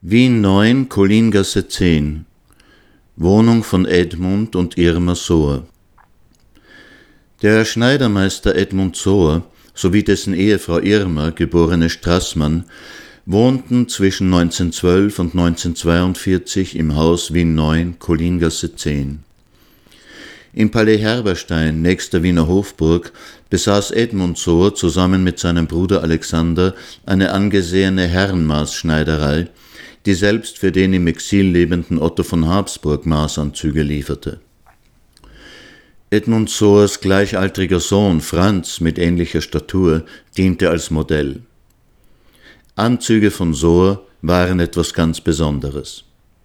Wien 9, Colingasse 10. Wohnung von Edmund und Irma Sohr. Der Schneidermeister Edmund Sohr sowie dessen Ehefrau Irma, geborene Straßmann, wohnten zwischen 1912 und 1942 im Haus Wien 9, Colingasse 10. Im Palais Herberstein, nächster Wiener Hofburg, besaß Edmund Sohr zusammen mit seinem Bruder Alexander eine angesehene Herrenmaßschneiderei, die selbst für den im Exil lebenden Otto von Habsburg Maßanzüge lieferte. Edmund Sohrs gleichaltriger Sohn Franz mit ähnlicher Statur diente als Modell. Anzüge von Sohr waren etwas ganz Besonderes.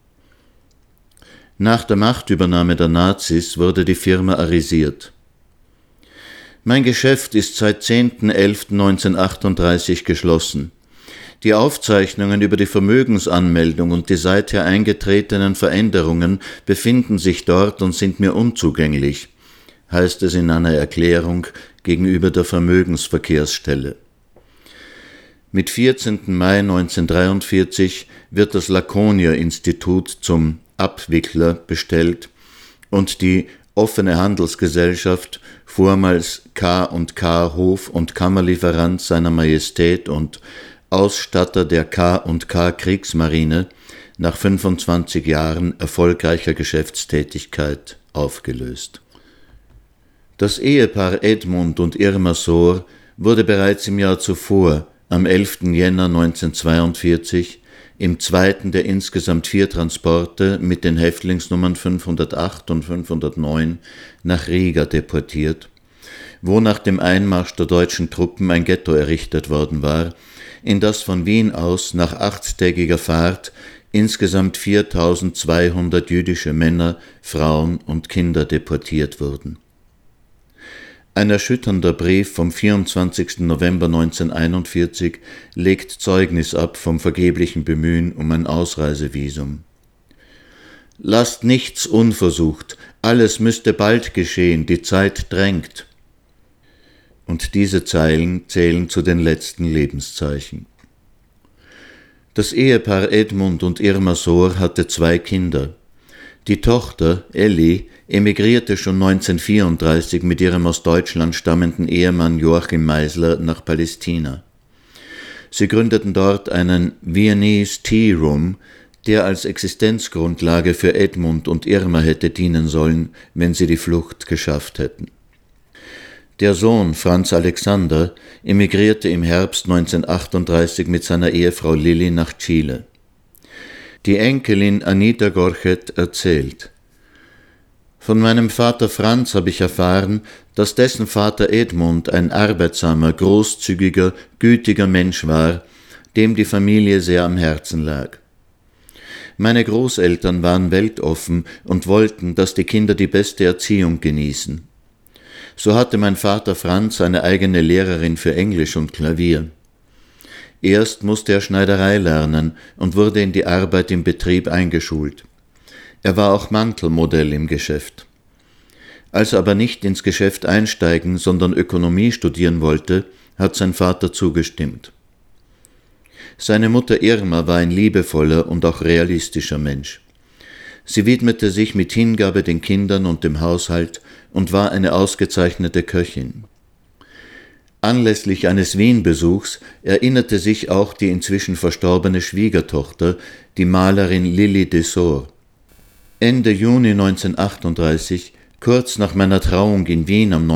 Nach der Machtübernahme der Nazis wurde die Firma arisiert. Mein Geschäft ist seit 10.11.1938 geschlossen. Die Aufzeichnungen über die Vermögensanmeldung und die seither eingetretenen Veränderungen befinden sich dort und sind mir unzugänglich, heißt es in einer Erklärung gegenüber der Vermögensverkehrsstelle. Mit 14. Mai 1943 wird das Laconia-Institut zum Abwickler bestellt und die offene Handelsgesellschaft, vormals K&K Hof- und Kammerlieferant seiner Majestät und Ausstatter der K&K Kriegsmarine, nach 25 Jahren erfolgreicher Geschäftstätigkeit aufgelöst. Das Ehepaar Edmund und Irma Sohr wurde bereits im Jahr zuvor, am 11. Jänner 1942, im zweiten der insgesamt 4 Transporte mit den Häftlingsnummern 508 und 509 nach Riga deportiert, wo nach dem Einmarsch der deutschen Truppen ein Ghetto errichtet worden war, in das von Wien aus nach 8-tägiger Fahrt insgesamt 4.200 jüdische Männer, Frauen und Kinder deportiert wurden. Ein erschütternder Brief vom 24. November 1941 legt Zeugnis ab vom vergeblichen Bemühen um ein Ausreisevisum. Lasst nichts unversucht, alles müsste bald geschehen, die Zeit drängt. Und diese Zeilen zählen zu den letzten Lebenszeichen. Das Ehepaar Edmund und Irma Sohr hatte 2 Kinder. Die Tochter, Elli, emigrierte schon 1934 mit ihrem aus Deutschland stammenden Ehemann Joachim Meisler nach Palästina. Sie gründeten dort einen Viennese Tea Room, der als Existenzgrundlage für Edmund und Irma hätte dienen sollen, wenn sie die Flucht geschafft hätten. Der Sohn Franz Alexander emigrierte im Herbst 1938 mit seiner Ehefrau Lilli nach Chile. Die Enkelin Anita Gorchet erzählt: Von meinem Vater Franz habe ich erfahren, dass dessen Vater Edmund ein arbeitsamer, großzügiger, gütiger Mensch war, dem die Familie sehr am Herzen lag. Meine Großeltern waren weltoffen und wollten, dass die Kinder die beste Erziehung genießen. So hatte mein Vater Franz eine eigene Lehrerin für Englisch und Klavier. Erst musste er Schneiderei lernen und wurde in die Arbeit im Betrieb eingeschult. Er war auch Mantelmodell im Geschäft. Als er aber nicht ins Geschäft einsteigen, sondern Ökonomie studieren wollte, hat sein Vater zugestimmt. Seine Mutter Irma war ein liebevoller und auch realistischer Mensch. Sie widmete sich mit Hingabe den Kindern und dem Haushalt und war eine ausgezeichnete Köchin. Anlässlich eines Wien-Besuchs erinnerte sich auch die inzwischen verstorbene Schwiegertochter, die Malerin Lilli de Sohr. Ende Juni 1938, kurz nach meiner Trauung in Wien am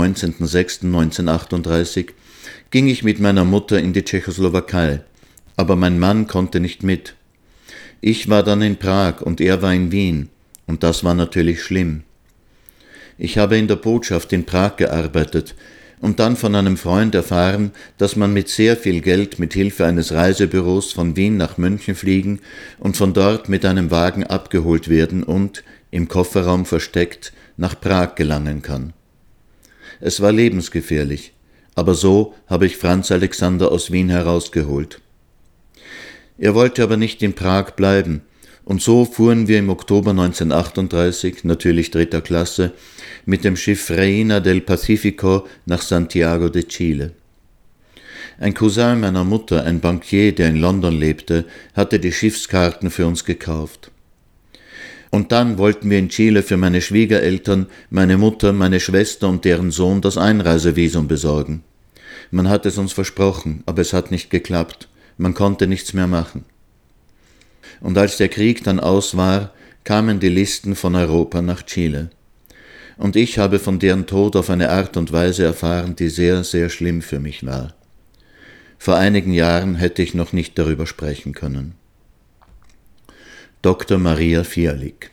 19.06.1938, ging ich mit meiner Mutter in die Tschechoslowakei, aber mein Mann konnte nicht mit. Ich war dann in Prag und er war in Wien, und das war natürlich schlimm. Ich habe in der Botschaft in Prag gearbeitet und dann von einem Freund erfahren, dass man mit sehr viel Geld mit Hilfe eines Reisebüros von Wien nach München fliegen und von dort mit einem Wagen abgeholt werden und, im Kofferraum versteckt, nach Prag gelangen kann. Es war lebensgefährlich, aber so habe ich Franz Alexander aus Wien herausgeholt. Er wollte aber nicht in Prag bleiben, und so fuhren wir im Oktober 1938, natürlich 3. Klasse, mit dem Schiff Reina del Pacifico nach Santiago de Chile. Ein Cousin meiner Mutter, ein Bankier, der in London lebte, hatte die Schiffskarten für uns gekauft. Und dann wollten wir in Chile für meine Schwiegereltern, meine Mutter, meine Schwester und deren Sohn das Einreisevisum besorgen. Man hat es uns versprochen, aber es hat nicht geklappt. Man konnte nichts mehr machen. Und als der Krieg dann aus war, kamen die Listen von Europa nach Chile. Und ich habe von deren Tod auf eine Art und Weise erfahren, die sehr, sehr schlimm für mich war. Vor einigen Jahren hätte ich noch nicht darüber sprechen können. Dr. Maria Fialik.